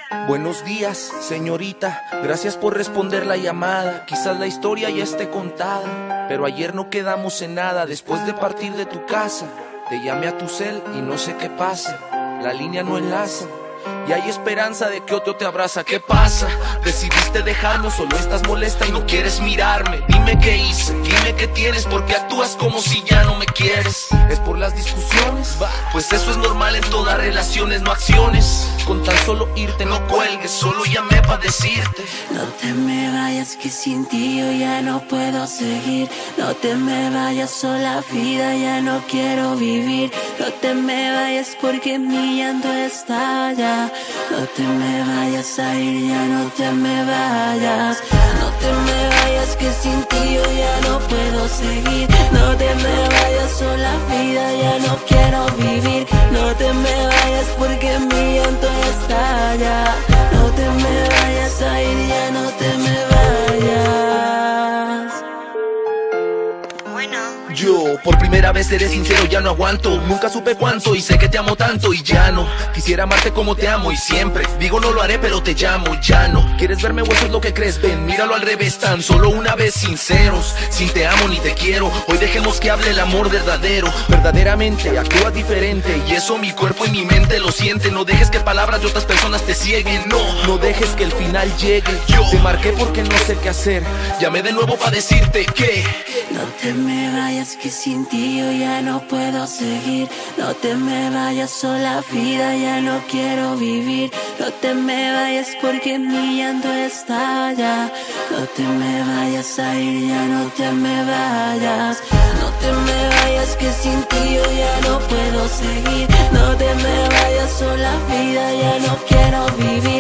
Buenos días, señorita, gracias por responder la llamada. Quizás la historia ya esté contada, pero ayer no quedamos en nada. Después de partir de tu casa, te llamé a tu cel y no sé qué pasa. La línea no enlaza y hay esperanza de que otro te abraza. ¿Qué pasa? ¿Decidiste dejarme o solo estás molesta y no quieres mirarme? Dime qué hice, dime qué tienes, porque actúas como si ya no me quieres. ¿Es por las discusiones? Pues eso es normal en todas relaciones, no acciones. Con tan solo irte no cuelgues, solo llamé para decirte: no te me vayas, que sin ti yo ya no puedo seguir. No te me vayas, sola vida ya no quiero vivir. No te me vayas porque mi llanto estalla. No te me vayas a ir, ya no te me vayas. No te me vayas, que sin ti yo ya no puedo seguir. No te me vayas, sola vida ya no quiero vivir. No te me vayas porque mi llanto estalla. No te me vayas a ir, ya no te me vayas. Yo, por primera vez seré sincero, ya no aguanto. Nunca supe cuánto y sé que te amo tanto y ya no quisiera amarte como te amo y siempre digo no lo haré, pero te llamo, ya no quieres verme o eso es lo que crees. Ven, míralo al revés, tan solo una vez sinceros. Sin te amo ni te quiero, hoy dejemos que hable el amor verdadero. Verdaderamente actúas diferente y eso mi cuerpo y mi mente lo sienten. No dejes que palabras de otras personas te cieguen, no dejes que el final llegue. Yo te marqué porque no sé qué hacer, llamé de nuevo para decirte que no te me vayas, que sin ti yo ya no puedo seguir. No te me vayas, sola vida ya no quiero vivir. No te me vayas porque mi llanto estalla. No te me vayas a ir, ya no te me vayas. No te me vayas, que sin ti yo ya no puedo seguir. No te me vayas, sola vida ya no quiero vivir.